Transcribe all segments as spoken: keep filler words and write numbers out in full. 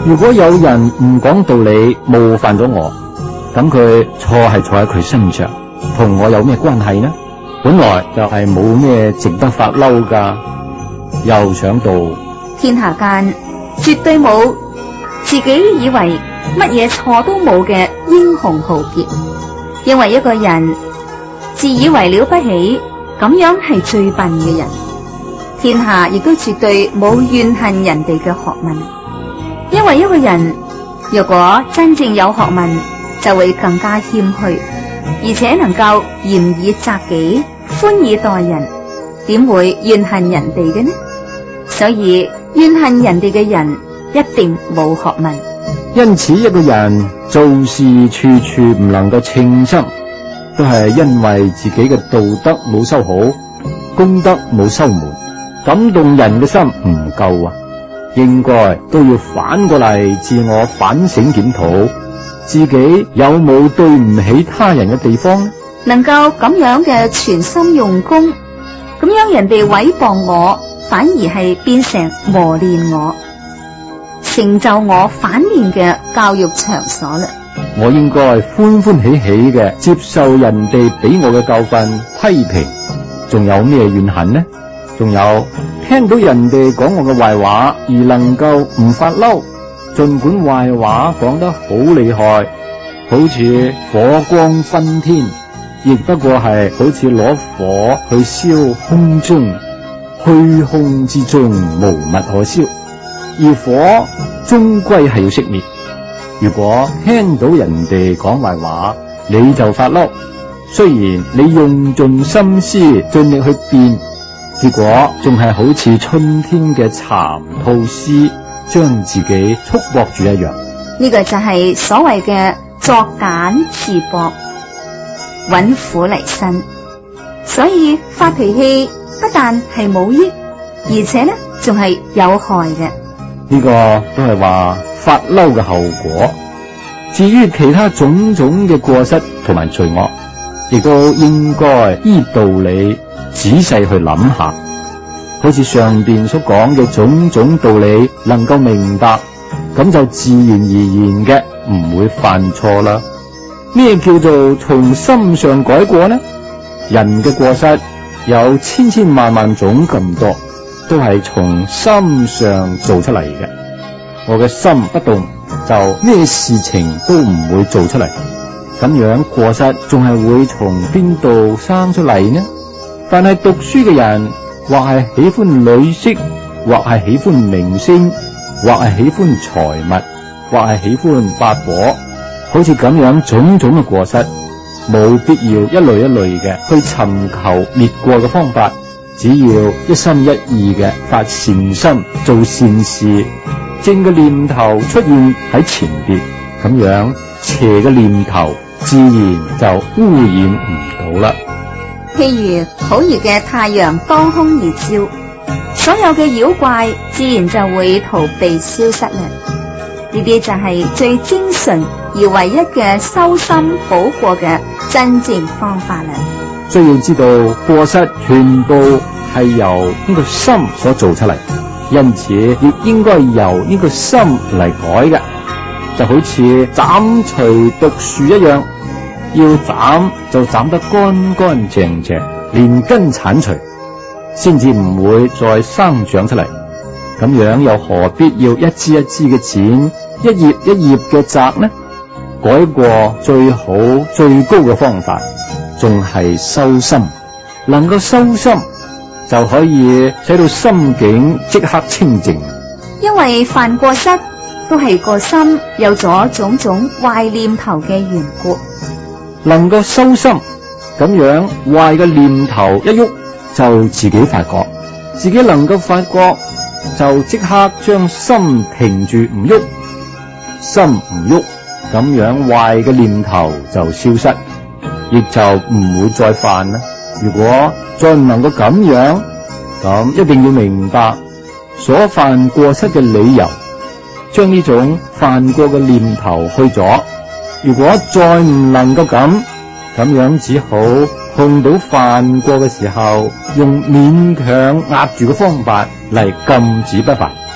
如果有人唔講道理冒犯咗我，咁佢錯係錯喺佢身上，同我有咩關係呢？本來就係冇咩值得發嬲噶。又想到天下間絕對冇自己以為乜嘢錯都冇嘅英雄豪傑，因為一個人自以為了不起，咁樣係最笨嘅人。天下亦都絕對冇怨恨人哋嘅學問，因為一個人如果真正有學問，就會更加謙虛，而且能夠嚴以責己，寬以待人，點會怨恨人哋嘅呢？所以怨恨人哋嘅人一定冇學問。 因此一個人做事處處唔能夠稱心，都係因為自己嘅道德冇修好，功德冇修滿，感動人嘅心唔夠啊！應該都要反過嚟自我反省檢討，自己有冇對唔起他人嘅地方呢？ 能夠咁樣嘅全心用功，咁樣人哋毀謗我，反而係變成磨練我、成就我反面嘅教育場所啦。 我應該歡歡喜喜嘅接受人哋俾我嘅教訓批評，仲有咩怨恨呢？仲有聽到人哋講我嘅壞話而能夠唔發嬲，盡管壞話講得好厲害，好似火光熏天，亦不過係好似攞火去燒空中，虛空之中無物可燒，而火終歸係要熄滅。如果聽到人哋講壞話，你就發嬲，雖然你用盡心思盡力去辯，結果仲係好似春天嘅蠶吐絲將自己束縛住一樣。 呢個就係所謂嘅作繭自縛，揾苦嚟辛。所以發脾氣不但係冇益，而且呢仲係有害嘅。 呢個都係話發嬲嘅後果。至於其他種種嘅過失同埋罪惡，亦都應該依道理仔細去諗下。好似上邊所講嘅種種道理能夠明白，咁就自然而然嘅唔會犯錯啦。咩叫做從心上改過呢？人嘅過失有千千萬萬種咁多，都係從心上做出嚟嘅。我嘅心不動，就咩事情都唔會做出嚟。咁樣過失仲係會從邊度生出嚟呢？但係讀書嘅人，或係喜歡女色，或係喜歡名聲，或係喜歡財物，或係喜歡八果，好似咁樣種種嘅過失，冇必要一類一類嘅去尋求滅過嘅方法，只要一心一意嘅發善心做善事，正嘅念頭出現喺前邊，咁樣邪嘅念頭自然就污染唔到啦。 譬如好熱嘅太陽當空而照，所有嘅妖怪自然就會逃避消失啦。呢啲就係最精純而唯一嘅修心補過嘅真正方法啦。 需要知道過失全部係由呢個心所做出嚟，因此亦應該由呢個心嚟改嘅。就好似斬除毒樹一樣，要斬就斬得乾乾淨淨，連根鏟除，先至唔會再生長出嚟。咁樣又何必要一枝一枝嘅剪，一葉一葉嘅摘呢？改過最好最高嘅方法，仲係修心。能夠修心，就可以使到心境即刻清淨。 因為犯過失，都係個心有咗種種壞念頭嘅緣故。 能夠修心，咁樣壞嘅念頭一喐就自己發覺，自己能夠發覺就即刻將心停住唔喐，心唔喐，咁樣壞嘅念頭就消失，亦就唔會再犯啦。如果再唔能夠咁樣，咁一定要明白所犯過失嘅理由，將呢種犯過嘅念頭去咗。如果再唔能夠咁，咁樣只好碰到犯過嘅時候，用勉強壓住嘅方法嚟禁止不犯。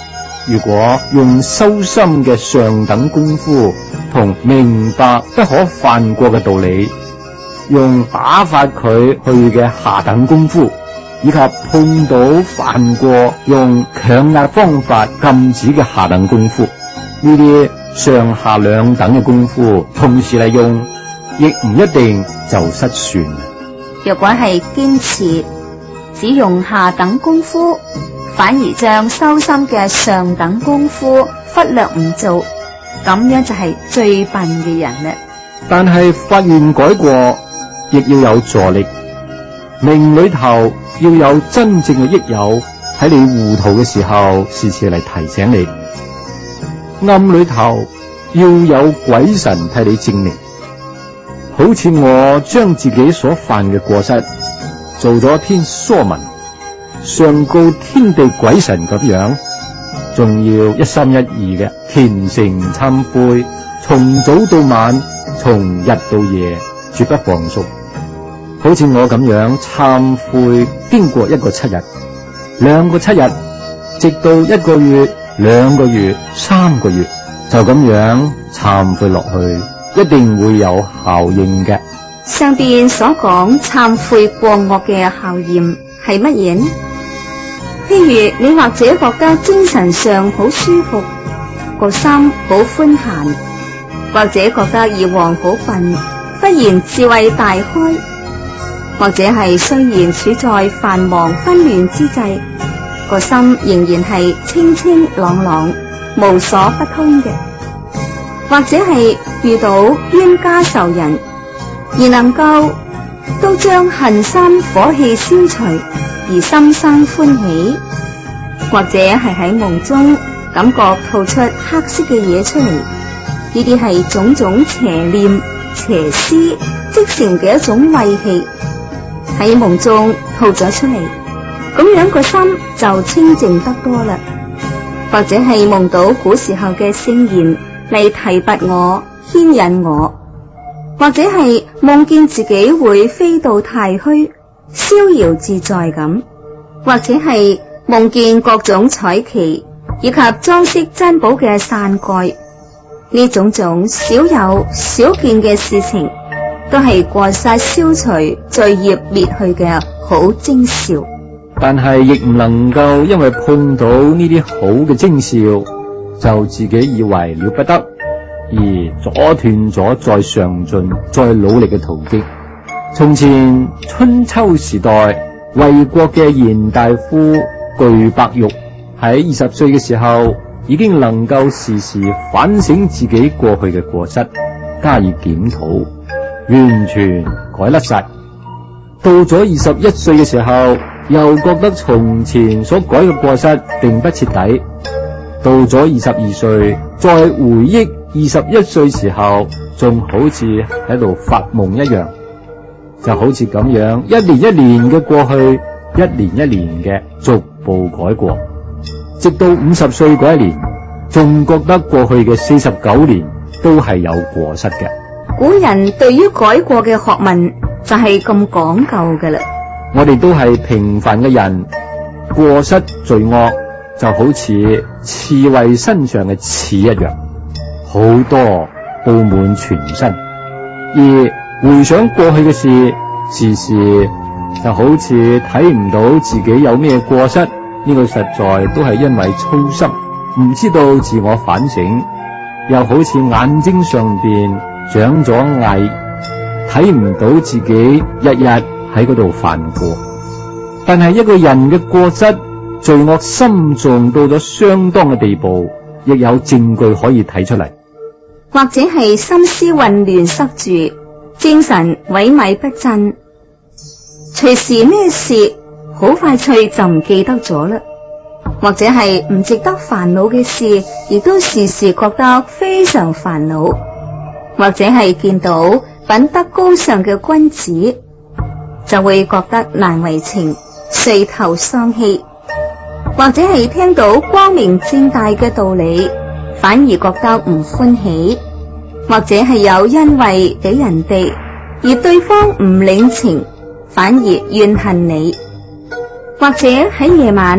如果用修心嘅上等功夫同明白不可犯過嘅道理，用打發佢去嘅下等功夫，以及碰到犯過用強壓方法禁止嘅下等功夫，呢啲上下兩等嘅功夫同時嚟用，亦唔一定就失算。 若果係堅持只用下等功夫，反而將修心嘅上等功夫忽略唔做，咁樣就係最笨嘅人啦。 但係發願改過，亦要有助力，明裏頭要有真正嘅益友喺你糊塗嘅時候，時時嚟提醒你；暗裏頭要有鬼神替你證明。好似我將自己所犯嘅過失做咗篇疏文，上告天地鬼神咁樣，仲要一心一意嘅虔誠懺悔，從早到晚，從日到夜，絕不放鬆。好似我咁樣懺悔，經過一個七日、兩個七日，直到一個月、兩個月、三個月，就咁樣懺悔落去，一定會有效應嘅。 上邊所講懺悔過惡嘅效驗係乜嘢呢？譬如你或者覺得精神上好舒服，個心好寬閒，或者覺得以往好笨，忽然智慧大開，或者係雖然處在繁忙紛亂之際，個心仍然係清清朗朗，無所不通嘅，或者係遇到冤家仇人，而能夠都將恨心火氣消除，而心生歡喜，或者係喺夢中感覺吐出黑色嘅嘢出嚟，呢啲係種種邪念邪思積成嘅一種穢氣，喺夢中吐咗出嚟，咁樣個心就清淨得多啦。或者係夢到古時候嘅聖言嚟提拔我牽引我，或者係夢見自己會飛到太虛逍遙自在咁，或者係夢見各種彩旗以及裝飾珍寶嘅傘蓋，呢種種少有少見嘅事情，都係過失消除罪業滅去嘅好徵兆。 但係亦唔能夠因為碰到呢啲好嘅徵兆，就自己以為了不得，而阻斷咗再上進再努力嘅途徑。從前春秋時代，衛國嘅賢大夫巨伯玉喺二十歲嘅時候，已經能夠時時反省自己過去嘅過失，加以檢討，完全改甩晒。到咗二十一歲嘅時候，又覺得從前所改嘅過失並不徹底。到咗二十二歲，再回憶二十一歲時候，仲好似喺度發夢一樣，就好似咁樣一年一年嘅過去，一年一年嘅逐步改過，直到五十歲嗰一年，仲覺得過去嘅四十九年都係有過失嘅。 古人對於改過嘅學問就係咁講究嘅啦。 我哋都係平凡嘅人，過失罪惡就好似刺蝟身上嘅刺一樣，好多布滿全身。而回想過去嘅事，時時就好似睇唔到自己有咩過失，呢個實在都係因為粗心，唔知道自我反省，又好似眼睛上邊長咗蟻，睇唔到自己日日喺嗰度犯過。但係一個人嘅過失罪惡深重到咗相當嘅地步，亦有證據可以睇出嚟。 或者係心思混亂塞住，精神萎靡不振，隨時咩事好快脆就唔記得咗啦。或者係唔值得煩惱嘅事，亦都時時覺得非常煩惱。或者係見到品德高尚嘅君子，就會覺得難為情，垂頭喪氣。或者係聽到光明正大嘅道理，反而覺得唔歡喜。或者係有恩惠俾人哋，而對方唔領情，反而怨恨你。或者喺夜晚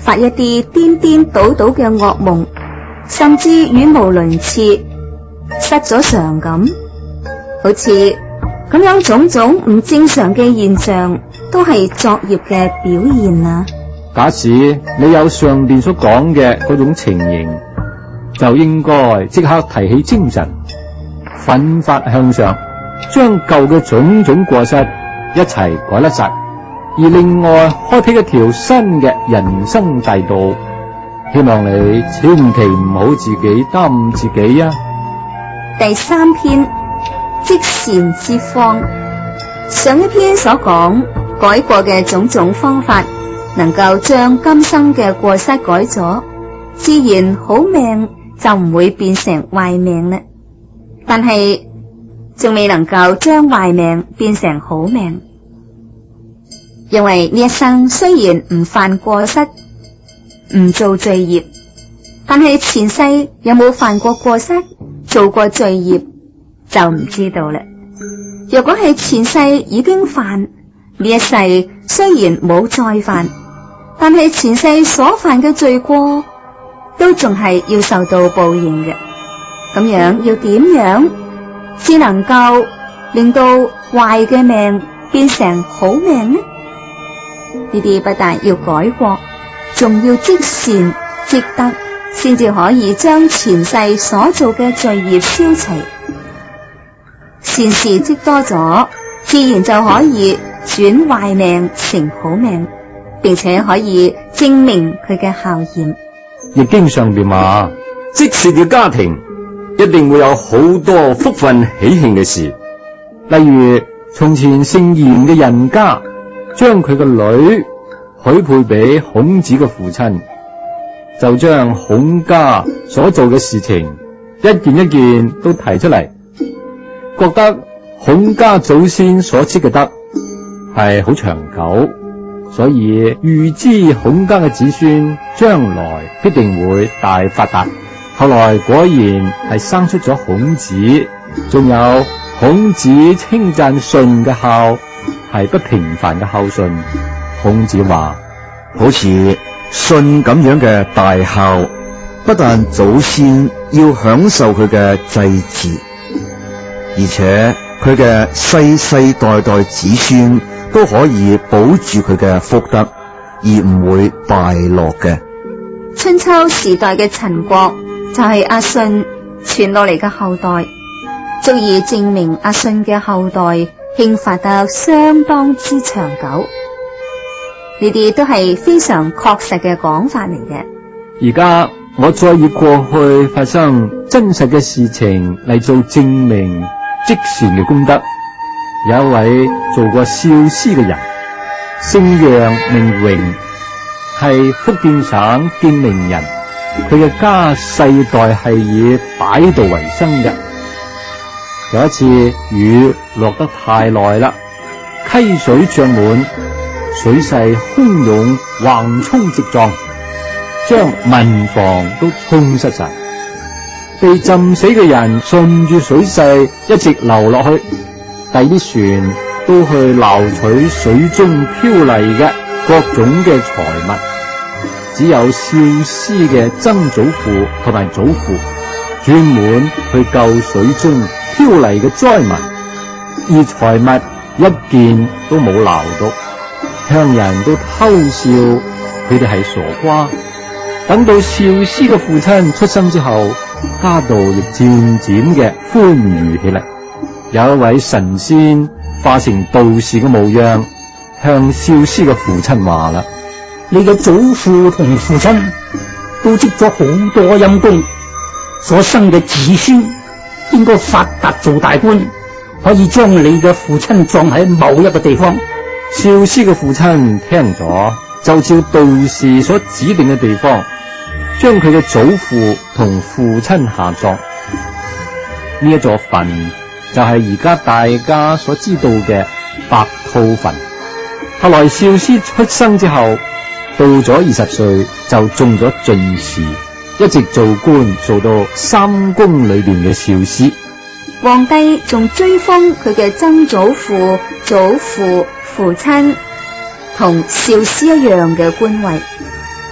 發一啲顛顛倒倒嘅噩夢，甚至語無倫次，失咗常咁，好似咁樣種種唔正常嘅現象，都係作業嘅表現啊！ 假使你有上邊所講嘅嗰種情形，就應該即刻提起精神，奮發向上，將舊嘅種種過失一齊改甩晒，而另外開闢一條新嘅人生大道。希望你千祈唔好自己耽誤自己啊！ 第三篇，積善之方。上一篇所講改過嘅種種方法，能夠將今生嘅過失改咗，自然好命就唔會變成壞命啦。但係仲未能夠將壞命變成好命，因為呢一生雖然唔犯過失，唔做罪業，但係前世有冇犯過過失，做過罪業就唔知道啦。若果係前世已經犯，呢一世雖然冇再犯，但係前世所犯嘅罪過都仲係要受到報應嘅。咁樣要點樣至能夠令到壞嘅命變成好命呢？呢啲不但要改過，仲要積善積德，先至可以將前世所做嘅罪業消除。善事積多咗，自然就可以轉壞命成好命，並且可以證明佢嘅效驗。 易經上邊話，積善嘅家庭一定會有好多福分喜慶嘅事。例如從前姓嚴嘅人家將佢個女許配俾孔子嘅父親，就將孔家所做嘅事情一件一件都提出嚟，覺得孔家祖先所積嘅德係好長久，所以預知孔家嘅子孫將來必定會大發達。後來果然係生出咗孔子，仲有孔子稱讚舜嘅孝係不平凡嘅孝順。孔子話， 好似舜咁樣嘅大孝，不但祖先要享受佢嘅祭祀，而且佢嘅世世代代子孫都可以保住佢嘅福德，而唔會敗落嘅。 春秋時代嘅陳國就係阿舜傳落嚟嘅後代，足以證明阿舜嘅後代興發得相當之長久。呢啲都係非常確實嘅講法嚟嘅。 而家我再以過去發生真實嘅事情嚟做證明積善嘅功德。有一位做過少師嘅人，姓楊名榮，係福建省建寧人。佢嘅家世代係以擺渡為生嘅。有一次雨落得太耐啦，溪水漲滿，水勢洶湧，橫衝直撞，將民房都沖失晒。被浸死嘅人順住水勢一直流落去，第啲船都去撈取水中漂嚟嘅各種嘅財物。只有少師嘅曾祖父同埋祖父專門去救水中漂嚟嘅災民，而財物一件都冇撈到，鄉人都偷笑佢哋係傻瓜。等到少師嘅父親出生之後，家道亦漸漸嘅寬裕起嚟。有一位神仙化成道士嘅模樣，向少師嘅父親話啦： 你嘅祖父同父親都積咗好多陰功，所生嘅子孫應該發達做大官，可以將你嘅父親葬喺某一個地方。 少師嘅父親聽咗，就照道士所指定嘅地方，將佢嘅祖父同父親下葬。呢一座墳就係而家大家所知道嘅白兔墳。後來少師出生之後，到咗二十歲就中咗進士，一直做官做到三公裏邊嘅少師。 皇帝仲追封佢嘅曾祖父、祖父、父親同少師一樣嘅官位。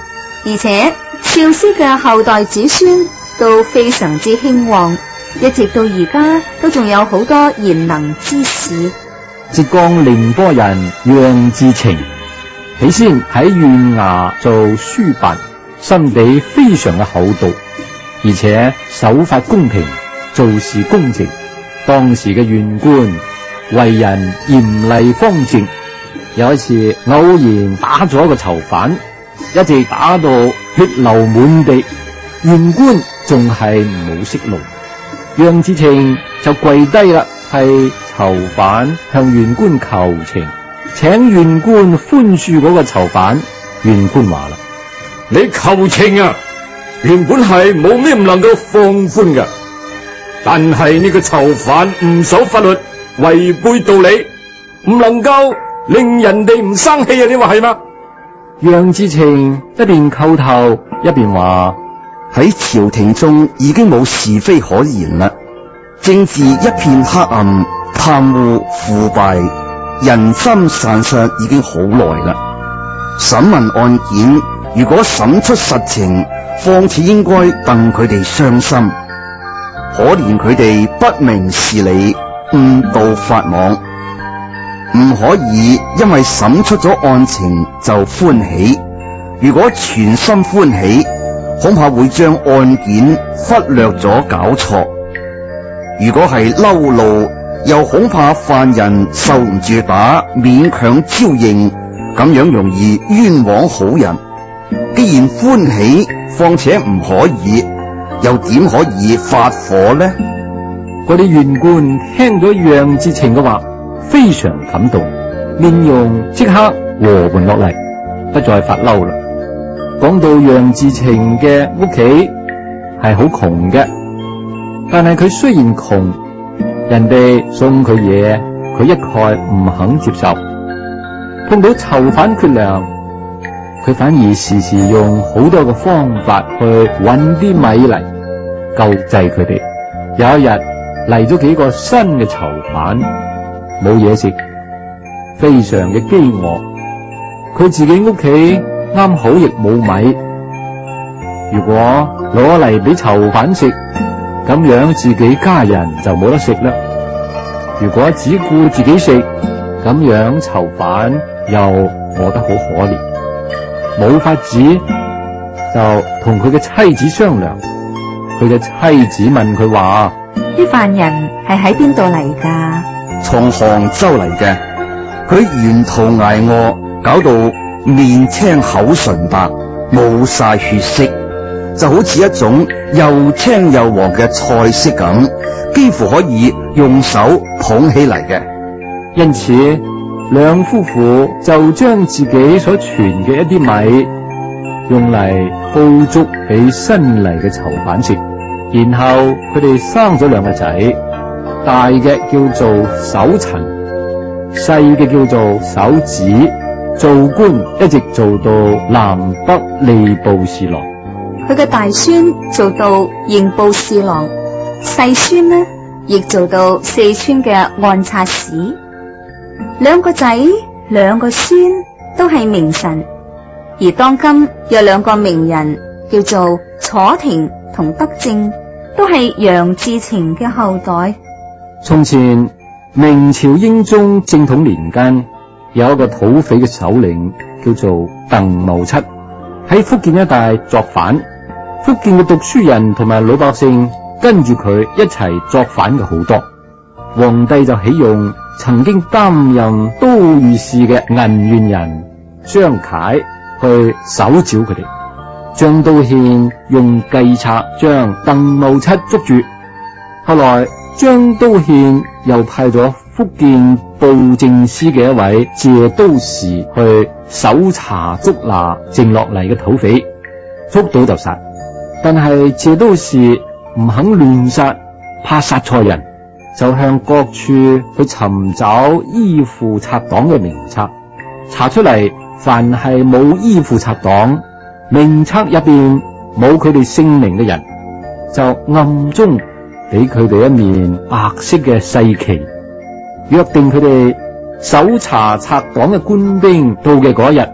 而且少師嘅後代子孫都非常之興旺，一直到而家都仲有好多賢能之士。 浙江寧波人楊志澄，起先喺縣衙做書辦，心地非常嘅厚道，而且守法公平，做事公正。當時嘅縣官為人嚴厲方正，有一次偶然打咗個囚犯，一直打到血流滿地，縣官仲係冇息怒，楊志澄就跪低啦，係囚犯向縣官求情，請縣官寬恕嗰個囚犯。縣官話啦： 你求情啊，原本係冇咩唔能夠放寬噶，但係呢個囚犯唔守法律，違背道理，唔能夠令人哋唔生氣啊！你話係嗎？ 楊志澄一邊叩頭一邊話： 喺朝廷中已經冇是非可言啦，政治一片黑暗，貪污腐敗，人心散失已經好耐啦。審問案件，如果審出實情，況且應該戥佢哋傷心，可憐佢哋不明事理，誤導法網，唔可以因為審出咗案情就歡喜。如果全心歡喜，恐怕會將案件忽略咗搞錯。如果係嬲怒，又恐怕犯人受唔住打，勉強招認，咁樣容易冤枉好人。既然歡喜，況且唔可以，又點可以發火呢？ 嗰啲縣官聽咗楊志澄嘅話，非常感動，面容即刻和緩落嚟，不再發嬲啦。講到楊志澄嘅屋企係好窮嘅，但係佢雖然窮，人哋送佢嘢，佢一概唔肯接受。碰到囚犯缺糧，佢反而時時用好多嘅方法去搵啲米嚟救濟佢哋。有一日嚟咗幾個新嘅囚犯，冇嘢食，非常嘅飢餓。佢自己屋企啱好亦冇米，如果攞嚟俾囚犯食，咁樣自己家人就冇得食啦。如果只顧自己食，咁樣囚犯又餓得好可憐，冇法子就同佢嘅妻子商量。佢嘅妻子問佢話： 啲犯人係喺邊度嚟㗎？ 從杭州嚟嘅，佢沿途挨餓，搞到面青口唇白，冇晒血色，就好似一種又青又黃嘅菜色咁，幾乎可以用手捧起嚟嘅。 因此兩夫婦就將自己所存嘅一啲米用嚟煲粥俾新嚟嘅囚犯食，然後佢哋生咗兩個仔，大嘅叫做守陳，細嘅叫做守子，做官一直做到南北吏部侍郎。 佢嘅大孫做到刑部侍郎，細孫呢亦做到四川嘅按察使。兩個仔兩個孫都係名臣，而當今有兩個名人叫做楚廷同德正，都係楊志澄嘅後代。 從前明朝英宗正統年間，有一個土匪嘅首領叫做鄧茂七，喺福建一帶作反，福建嘅讀書人同埋老百姓跟住佢一齊作反嘅好多。皇帝就起用曾經擔任都御史嘅銀元人張楷去搜剿佢哋。張都憲用計策將鄧茂七捉住，後來張都憲又派咗福建布政司嘅一位謝都時去搜查捉拿剩落嚟嘅土匪，捉到就殺。但係謝都時唔肯亂殺，怕殺錯人，就向各處去尋找依附賊黨嘅名冊，查出嚟凡係冇依附賊黨，名冊入邊冇佢哋姓名嘅人，就暗中俾佢哋一面白色嘅細旗，約定佢哋搜查賊黨嘅官兵到嘅嗰日，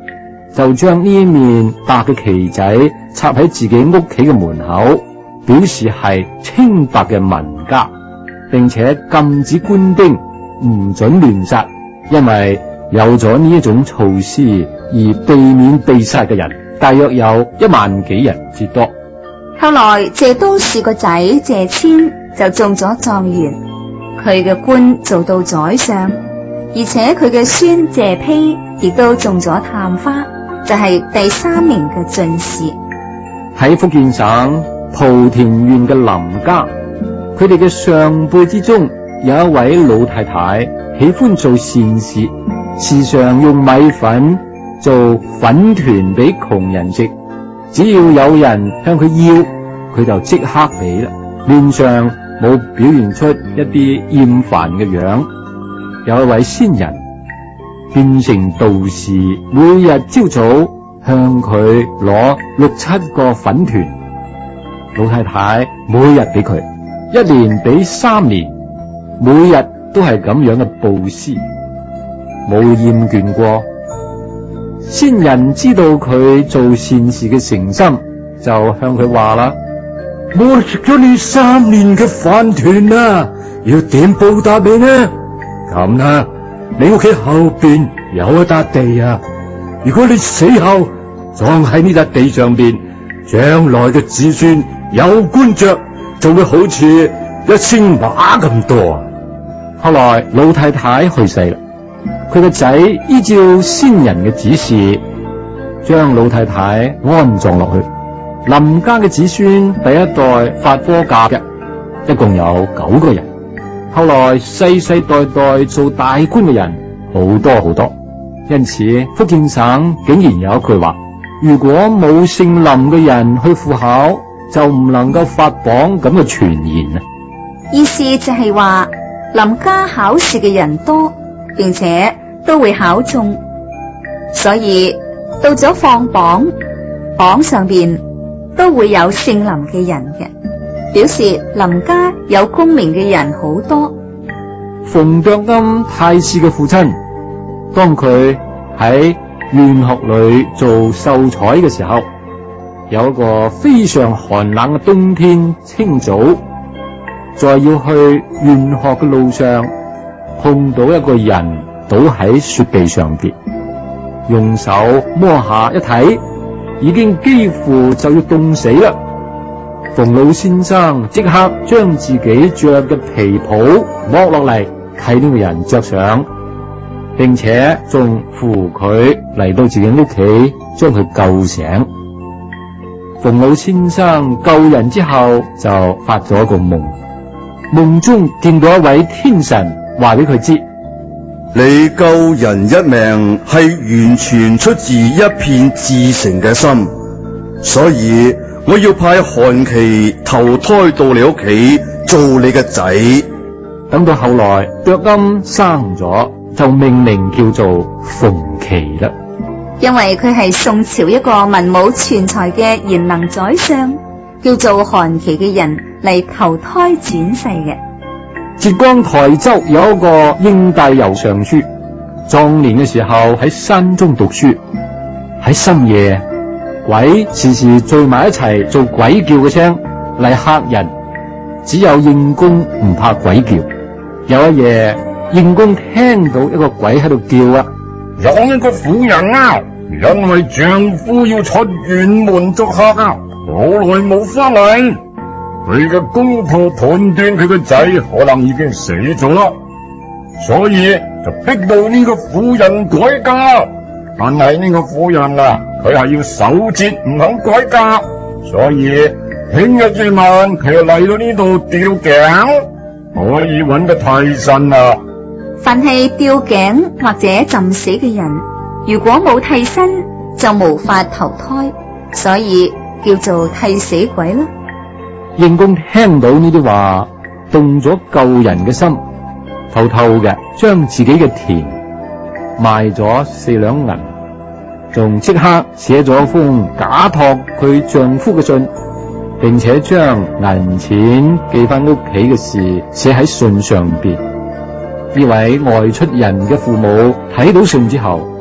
就將呢一面白嘅旗仔插喺自己屋企嘅門口，表示係清白嘅民家，並且禁止官兵唔准亂殺，因為有咗呢一種措施而避免被殺嘅人，大約有一萬幾人之多。 後來謝都氏個仔謝遷就中咗狀元，佢嘅官做到宰相，而且佢嘅孫謝丕亦都中咗探花，就係第三名嘅進士。 喺福建省莆田縣嘅林家，佢哋嘅上輩之中有一位老太太，喜歡做善事，時常用米粉做粉團俾窮人食，只要有人向佢要，佢就即刻俾啦，面上冇表現出一啲厭煩嘅樣。有一位仙人變成道士，每日朝早向佢攞六七個粉團，老太太每日俾佢，一年俾三年，每日都係咁樣嘅布施，冇厭倦過。仙人知道佢做善事嘅誠心，就向佢話啦：我食咗你三年嘅飯團啊，要點報答你呢？咁啦，你屋企後邊有一笪地啊，如果你死後葬喺呢笪地上邊，將來嘅子孫有官爵，就會好似一千馬咁多啊。後來老太太去世啦，佢個仔依照先人嘅指示，將老太太安葬落去。林家嘅子孫第一代發科甲嘅，一共有九個人。後來世世代代做大官嘅人好多好多，因此福建省竟然有一句話：如果冇姓林嘅人去赴考，就唔能夠發榜咁嘅傳言啊！ 意思就係話林家考試嘅人多，並且都會考中，所以到咗放榜，榜上邊都會有姓林嘅人嘅，表示林家有功名嘅人好多。 馮卓庵太師嘅父親，當佢喺縣學裏做秀才嘅時候，有一個非常寒冷嘅冬天清早，在要去縣學嘅路上，碰到一個人倒喺雪地上邊，用手摸下一睇，已經幾乎就要凍死啦。馮老先生即刻將自己着嘅皮袍剝落嚟，替呢個人着上，並且仲扶佢嚟到自己屋企，將佢救醒。馮老先生救人之後，就發咗一個夢，夢中見到一位天神話俾佢知： 你救人一命係完全出自一片至誠嘅心，所以我要派韓琦投胎到你屋企做你嘅仔。 等到後來卓庵生咗，就命名叫做馮琦啦。 因為佢係宋朝一個文武全才嘅賢能宰相，叫做韓琦嘅人嚟投胎轉世嘅。 浙江台州有一個應大游尚書，壯年嘅時候喺山中讀書，喺深夜鬼時時聚埋一齊做鬼叫嘅聲嚟嚇人，只有應公唔怕鬼叫。有一夜，應公聽到一個鬼喺度叫啊， 有一個婦人啊，因為丈夫要出遠門作客啊，好耐冇翻嚟。佢嘅公婆判斷佢個仔可能已經死咗啦，所以就逼到呢個婦人改嫁。但係呢個婦人啊，佢係要守節唔肯改嫁，所以聽日夜晚佢就嚟到呢度吊頸，可以揾個替身啊。 凡係吊頸或者浸死嘅人，如果冇替身就無法投胎，所以叫做替死鬼啦。 應公聽到呢啲話，動咗救人嘅心，偷偷嘅將自己嘅田賣咗四兩銀，仲即刻寫咗封假託佢丈夫嘅信，並且將銀錢寄翻屋企嘅事寫喺信上邊。呢位外出人嘅父母睇到信之後，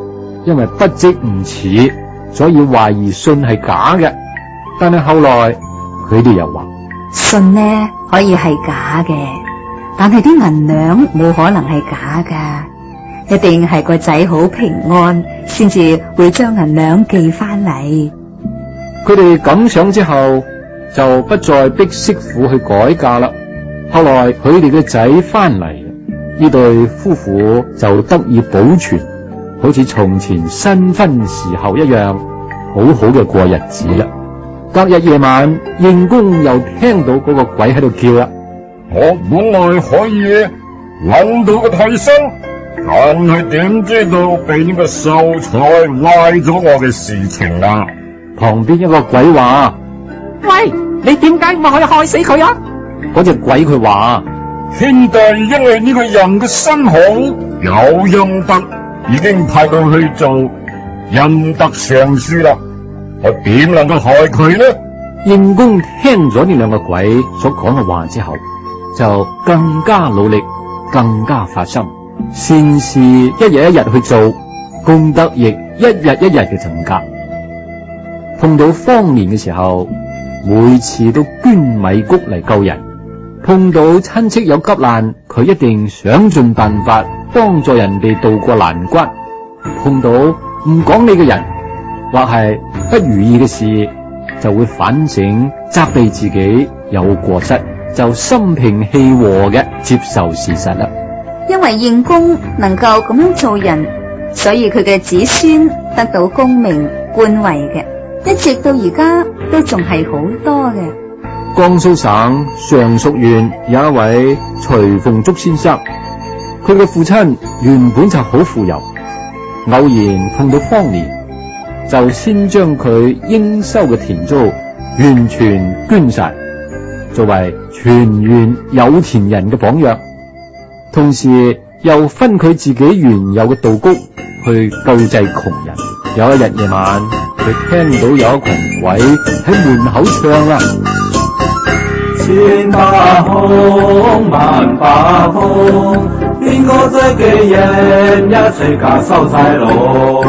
因為筆跡唔似，所以懷疑信係假嘅。但係後來佢哋又話， 信呢可以係假嘅，但係啲銀兩冇可能係假噶，一定係個仔好平安先至會將銀兩寄翻嚟。 佢哋咁想之後，就不再逼媳婦去改嫁啦。後來佢哋嘅仔翻嚟，呢對夫婦就得以保存，好似從前新婚時候一樣，好好嘅過日子啦。隔日夜晚，應公又聽到嗰個鬼喺度叫啦。 我本來可以揾到個替身，但係點知道俾呢個秀才壞咗我嘅事情啊！ 旁邊一個鬼話： 喂，你點解唔可以害死佢啊？ 嗰隻鬼佢話： 兄弟，因為呢個人嘅身好有陰德，已經派佢去做陰德尚書啦，我點能夠害佢呢？ 應公聽咗呢兩個鬼所講嘅話之後，就更加努力，更加發心，善事一日一日去做，功德亦一日一日嘅增加。碰到荒年嘅時候，每次都捐米穀嚟救人；碰到親戚有急難，佢一定想盡辦法幫助人哋渡過難關；碰到唔講理嘅人，或係不如意嘅事，就會反省責備自己有過失，就心平氣和嘅接受事實啦。 因為應公能夠咁樣做人，所以佢嘅子孫得到功名官位嘅，一直到而家都仲係好多嘅。 江蘇省常熟縣有一位徐鳳竹先生，佢嘅父親原本就好富有，偶然碰到荒年，就先將佢應收嘅田租完全捐晒，作為全縣有田人嘅榜樣。同時又分佢自己原有嘅稻谷去救濟窮人。有一日夜晚，佢聽到有一群鬼喺門口唱啦： 千把空，萬把空，邊個再嘅人一齊架收晒籠。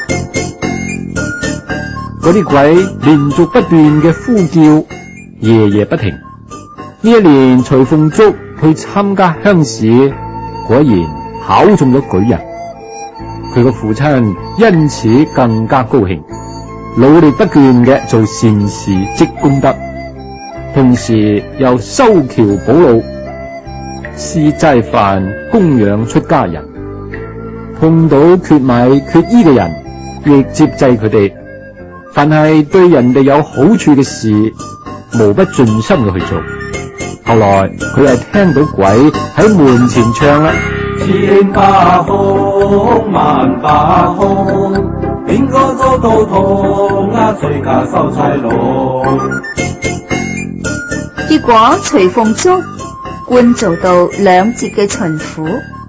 嗰啲鬼連續不斷嘅呼叫，夜夜不停。呢一年，徐鳳竹去參加鄉試，果然考中咗舉人。佢個父親因此更加高興，努力不倦嘅做善事積功德，同時又修橋補路、施齋飯供養出家人。碰到缺米缺衣嘅人，亦接濟佢哋。凡係對人哋有好處嘅事，無不盡心嘅去做。後來佢又聽到鬼喺門前唱啦： 千把空，萬把空，邊個做到痛啊？隨家收晒籠。 結果徐鳳竹官做到兩浙嘅巡撫。